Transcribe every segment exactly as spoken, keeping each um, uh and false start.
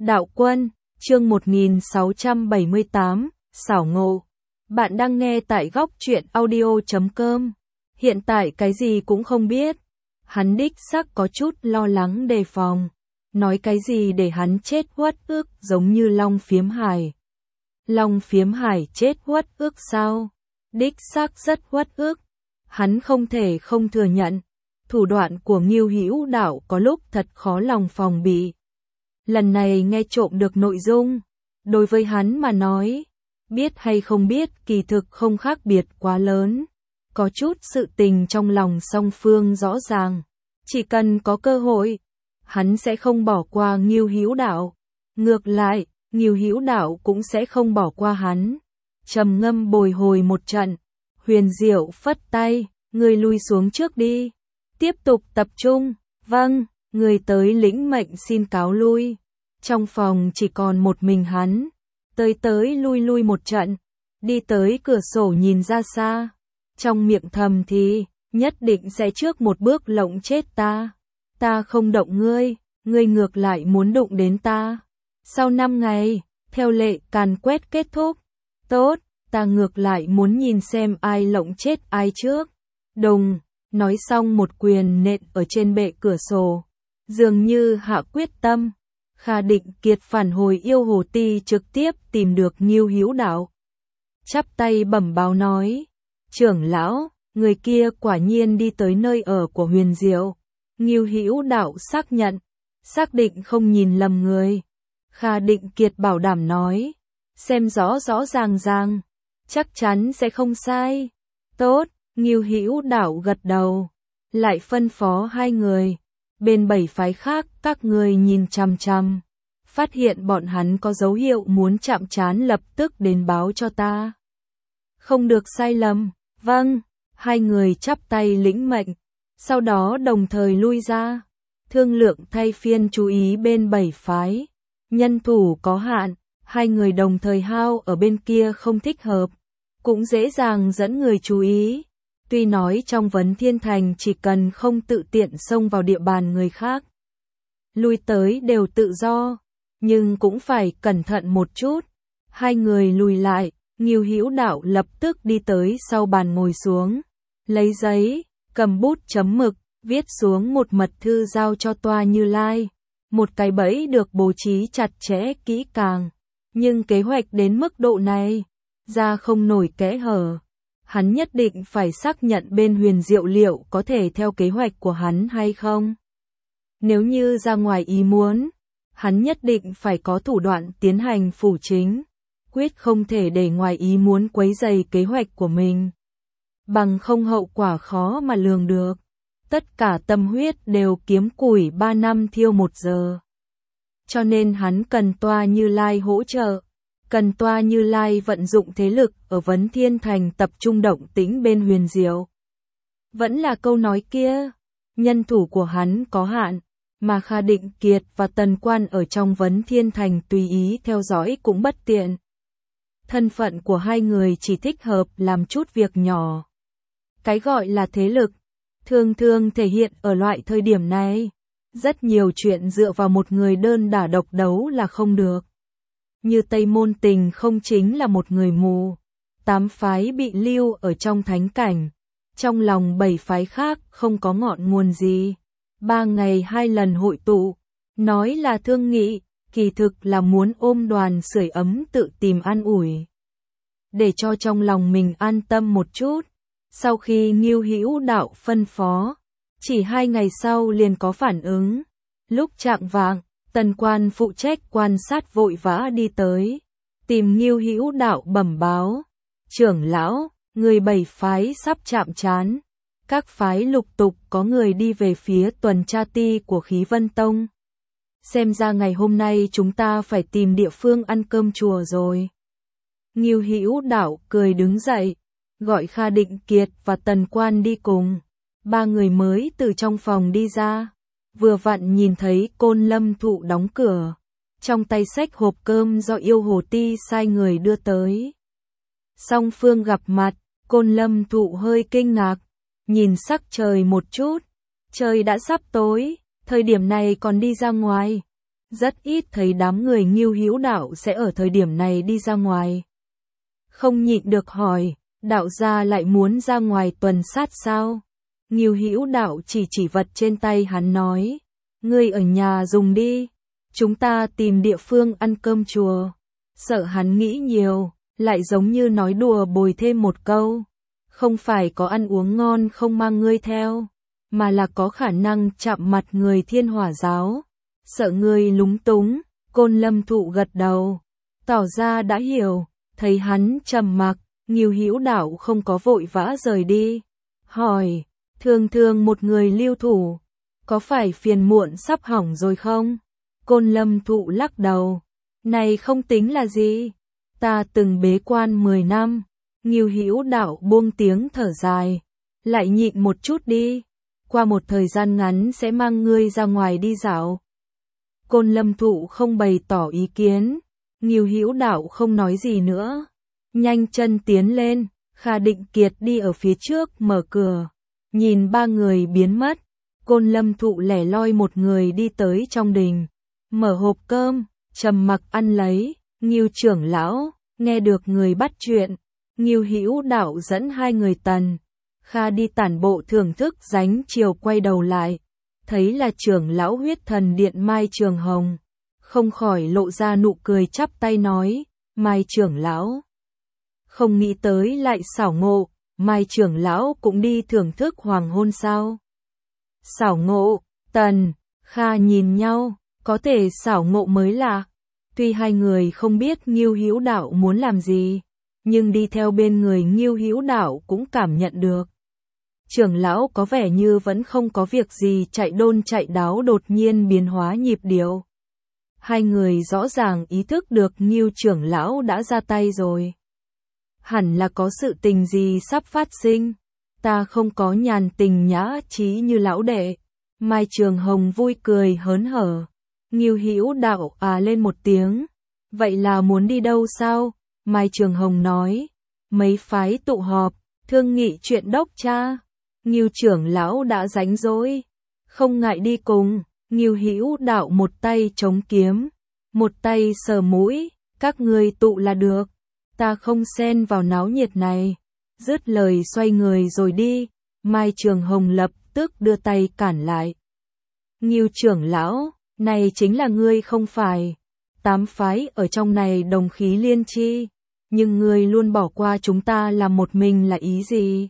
Đạo Quân, chương một nghìn sáu trăm bảy mươi tám, xảo ngộ. Bạn đang nghe tại góc truyện audio chấm com. Hiện tại cái gì cũng không biết. Hắn đích xác có chút lo lắng đề phòng. Nói cái gì để hắn chết uất ức giống như Long Phiếm Hải. Long Phiếm Hải chết uất ức sao? Đích xác rất uất ức. Hắn không thể không thừa nhận. Thủ đoạn của Ngưu Hữu Đạo có lúc thật khó lòng phòng bị. Lần này nghe trộm được nội dung, đối với hắn mà nói, biết hay không biết kỳ thực không khác biệt quá lớn. Có chút sự tình trong lòng song phương rõ ràng, chỉ cần có cơ hội, hắn sẽ không bỏ qua Ngưu Hữu Đạo. Ngược lại, Ngưu Hữu Đạo cũng sẽ không bỏ qua hắn. Trầm ngâm bồi hồi một trận, Huyền Diệu phất tay, người lui xuống trước đi. Tiếp tục tập trung, vâng, người tới lĩnh mệnh xin cáo lui. Trong phòng chỉ còn một mình hắn, tới tới lui lui một trận, đi tới cửa sổ nhìn ra xa. Trong miệng thầm thì, nhất định sẽ trước một bước lộng chết ta. Ta không động ngươi, ngươi ngược lại muốn đụng đến ta. Sau năm ngày, theo lệ càn quét kết thúc. Tốt, ta ngược lại muốn nhìn xem ai lộng chết ai trước. Đùng, nói xong một quyền nện ở trên bệ cửa sổ. Dường như hạ quyết tâm. Kha Định Kiệt phản hồi yêu hồ ti trực tiếp tìm được Ngưu Hữu Đạo. Chắp tay bẩm báo nói, trưởng lão, người kia quả nhiên đi tới nơi ở của Huyền Diệu. Ngưu Hữu Đạo xác nhận, xác định không nhìn lầm người. Kha Định Kiệt bảo đảm nói, xem rõ rõ ràng ràng, chắc chắn sẽ không sai. Tốt, Ngưu Hữu Đạo gật đầu, lại phân phó hai người. Bên bảy phái khác các người nhìn chằm chằm, phát hiện bọn hắn có dấu hiệu muốn chạm trán lập tức đến báo cho ta. Không được sai lầm, vâng, hai người chắp tay lĩnh mệnh, sau đó đồng thời lui ra, thương lượng thay phiên chú ý bên bảy phái. Nhân thủ có hạn, hai người đồng thời hao ở bên kia không thích hợp, cũng dễ dàng dẫn người chú ý. Tuy nói trong Vấn Thiên Thành chỉ cần không tự tiện xông vào địa bàn người khác, lui tới đều tự do, nhưng cũng phải cẩn thận một chút. Hai người lùi lại, Ngưu Hữu Đạo lập tức đi tới sau bàn ngồi xuống, lấy giấy, cầm bút chấm mực, viết xuống một mật thư giao cho Toa Như Lai. Một cái bẫy được bố trí chặt chẽ kỹ càng, nhưng kế hoạch đến mức độ này, ra không nổi kẽ hở. Hắn nhất định phải xác nhận bên Huyền Diệu liệu có thể theo kế hoạch của hắn hay không. Nếu như ra ngoài ý muốn, hắn nhất định phải có thủ đoạn tiến hành phủ chính, quyết không thể để ngoài ý muốn quấy rầy kế hoạch của mình. Bằng không hậu quả khó mà lường được. Tất cả tâm huyết đều kiếm củi ba năm thiêu một giờ. Cho nên hắn cần Toa Như Lai hỗ trợ. Cần Toa Như Lai vận dụng thế lực ở Vấn Thiên Thành tập trung động tĩnh bên Huyền Diệu. Vẫn là câu nói kia, nhân thủ của hắn có hạn, mà Kha Định Kiệt và Tần Quan ở trong Vấn Thiên Thành tùy ý theo dõi cũng bất tiện. Thân phận của hai người chỉ thích hợp làm chút việc nhỏ. Cái gọi là thế lực, thường thường thể hiện ở loại thời điểm này. Rất nhiều chuyện dựa vào một người đơn đả độc đấu là không được. Như Tây Môn Tình không chính là một người mù. Tám phái bị lưu ở trong thánh cảnh. Trong lòng bảy phái khác không có ngọn nguồn gì. Ba ngày hai lần hội tụ. Nói là thương nghị, kỳ thực là muốn ôm đoàn sưởi ấm tự tìm an ủi. Để cho trong lòng mình an tâm một chút. Sau khi Ngưu Hữu Đạo phân phó, chỉ hai ngày sau liền có phản ứng. Lúc chạng vạng, Tần Quan phụ trách quan sát vội vã đi tới, tìm Ngưu Hữu Đạo bẩm báo. Trưởng lão, người bảy phái sắp chạm trán. Các phái lục tục có người đi về phía tuần tra ti của Khí Vân Tông. Xem ra ngày hôm nay chúng ta phải tìm địa phương ăn cơm chùa rồi. Ngưu Hữu Đạo cười đứng dậy, gọi Kha Định Kiệt và Tần Quan đi cùng. Ba người mới từ trong phòng đi ra. Vừa vặn nhìn thấy Côn Lâm Thụ đóng cửa, trong tay xách hộp cơm do yêu hồ ti sai người đưa tới. Song phương gặp mặt, Côn Lâm Thụ hơi kinh ngạc, nhìn sắc trời một chút, trời đã sắp tối, thời điểm này còn đi ra ngoài. Rất ít thấy đám người Ngưu Hữu Đạo sẽ ở thời điểm này đi ra ngoài. Không nhịn được hỏi, đạo gia lại muốn ra ngoài tuần sát sao? Ngưu Hữu Đạo chỉ chỉ vật trên tay hắn nói, ngươi ở nhà dùng đi, chúng ta tìm địa phương ăn cơm chùa. Sợ hắn nghĩ nhiều, lại giống như nói đùa bồi thêm một câu, không phải có ăn uống ngon không mang ngươi theo, mà là có khả năng chạm mặt người Thiên Hỏa giáo. Sợ ngươi lúng túng, Côn Lâm Thụ gật đầu, tỏ ra đã hiểu. Thấy hắn trầm mặc, Ngưu Hữu Đạo không có vội vã rời đi, hỏi, thường thường một người lưu thủ, có phải phiền muộn sắp hỏng rồi không? Côn Lâm Thụ lắc đầu, này không tính là gì, ta từng bế quan mười năm. Ngưu Hữu Đạo buông tiếng thở dài, lại nhịn một chút đi, qua một thời gian ngắn sẽ mang ngươi ra ngoài đi dạo. Côn Lâm Thụ không bày tỏ ý kiến. Ngưu Hữu Đạo không nói gì nữa, nhanh chân tiến lên. Kha Định Kiệt đi ở phía trước mở cửa, nhìn ba người biến mất. Côn Lâm Thụ lẻ loi một người đi tới trong đình, mở hộp cơm, trầm mặc ăn lấy. Ngưu trưởng lão nghe được người bắt chuyện, Ngưu Hữu Đạo dẫn hai người Tần Kha đi tản bộ thưởng thức dánh chiều, quay đầu lại, thấy là trưởng lão Huyết Thần Điện Mai Trường Hồng. Không khỏi lộ ra nụ cười, chắp tay nói, Mai trưởng lão. Không nghĩ tới lại xảo ngộ, Mai trưởng lão cũng đi thưởng thức hoàng hôn sao? Xảo ngộ, Tần Kha nhìn nhau, có thể xảo ngộ mới lạ. Tuy hai người không biết Ngưu Hữu Đạo muốn làm gì, nhưng đi theo bên người Ngưu Hữu Đạo cũng cảm nhận được. Trưởng lão có vẻ như vẫn không có việc gì, chạy đôn chạy đáo đột nhiên biến hóa nhịp điệu. Hai người rõ ràng ý thức được Ngưu trưởng lão đã ra tay rồi. Hẳn là có sự tình gì sắp phát sinh. Ta không có nhàn tình nhã trí như lão đệ. Mai Trường Hồng vui cười hớn hở. Ngưu Hữu Đạo à lên một tiếng. Vậy là muốn đi đâu sao? Mai Trường Hồng nói. Mấy phái tụ họp, thương nghị chuyện đốc cha. Ngưu trưởng lão đã rảnh rỗi, không ngại đi cùng. Ngưu Hữu Đạo một tay chống kiếm, một tay sờ mũi, các ngươi tụ là được, ta không xen vào náo nhiệt này. Dứt lời xoay người rồi đi. Mai Trường Hồng lập tức đưa tay cản lại. Ngưu trưởng lão, này chính là ngươi không phải. Tám phái ở trong này đồng khí liên chi, nhưng ngươi luôn bỏ qua chúng ta làm một mình là ý gì?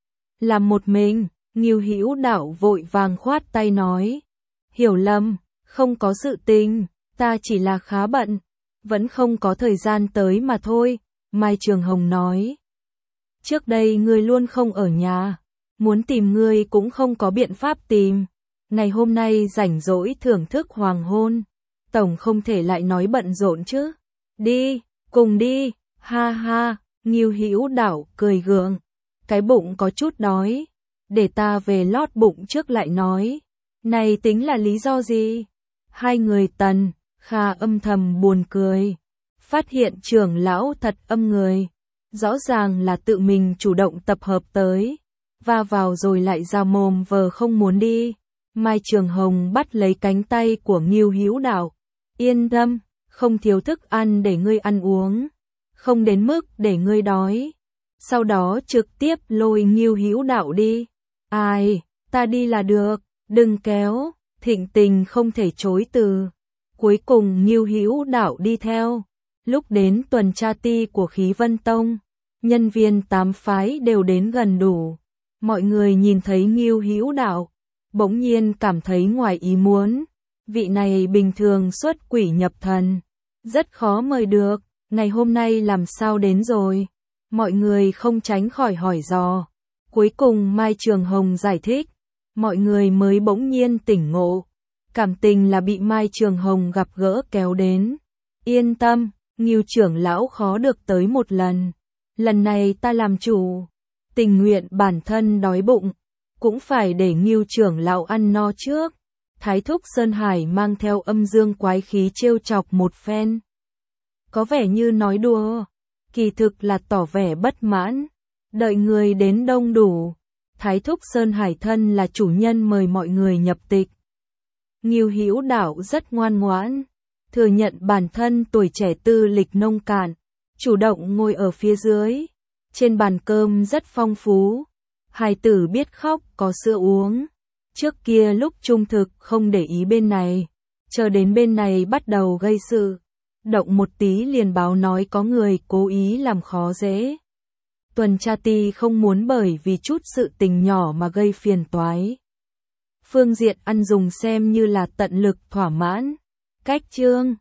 Làm một mình? Ngưu Hữu Đạo vội vàng khoát tay nói. Hiểu lầm, không có sự tình, ta chỉ là khá bận, vẫn không có thời gian tới mà thôi. Mai Trường Hồng nói. Trước đây ngươi luôn không ở nhà, muốn tìm ngươi cũng không có biện pháp tìm. Ngày hôm nay rảnh rỗi thưởng thức hoàng hôn, tổng không thể lại nói bận rộn chứ. Đi, cùng đi, ha ha. Ngưu Hữu Đạo cười gượng, cái bụng có chút đói, để ta về lót bụng trước lại nói. Này tính là lý do gì? Hai người Tần Kha âm thầm buồn cười, phát hiện trưởng lão thật âm người, rõ ràng là tự mình chủ động tập hợp tới, va vào rồi lại ra mồm vờ không muốn đi. Mai Trường Hồng bắt lấy cánh tay của Ngưu Hữu Đạo, yên tâm, không thiếu thức ăn để ngươi ăn uống, không đến mức để ngươi đói. Sau đó trực tiếp lôi Ngưu Hữu Đạo đi. Ai, ta đi là được, đừng kéo. Thịnh Tình không thể chối từ. Cuối cùng Ngưu Hữu Đạo đi theo. Lúc đến tuần tra ti của Khí Vân Tông, nhân viên tám phái đều đến gần đủ. Mọi người nhìn thấy Ngưu Hữu Đạo, bỗng nhiên cảm thấy ngoài ý muốn. Vị này bình thường xuất quỷ nhập thần, rất khó mời được, ngày hôm nay làm sao đến rồi? Mọi người không tránh khỏi hỏi dò. Cuối cùng Mai Trường Hồng giải thích, mọi người mới bỗng nhiên tỉnh ngộ. Cảm tình là bị Mai Trường Hồng gặp gỡ kéo đến. Yên tâm, Ngưu trưởng lão khó được tới một lần. Lần này ta làm chủ, tình nguyện bản thân đói bụng, cũng phải để Ngưu trưởng lão ăn no trước. Thái thúc Sơn Hải mang theo âm dương quái khí trêu chọc một phen. Có vẻ như nói đùa, kỳ thực là tỏ vẻ bất mãn. Đợi người đến đông đủ, Thái thúc Sơn Hải thân là chủ nhân mời mọi người nhập tịch. Ngưu Hữu Đạo rất ngoan ngoãn, thừa nhận bản thân tuổi trẻ tư lịch nông cạn, chủ động ngồi ở phía dưới. Trên bàn cơm rất phong phú, hài tử biết khóc có sữa uống. Trước kia lúc trung thực không để ý bên này, chờ đến bên này bắt đầu gây sự. Động một tí liền báo nói có người cố ý làm khó dễ. Tuần tra ti không muốn bởi vì chút sự tình nhỏ mà gây phiền toái. Phương diện ăn dùng xem như là tận lực thỏa mãn. Cách chương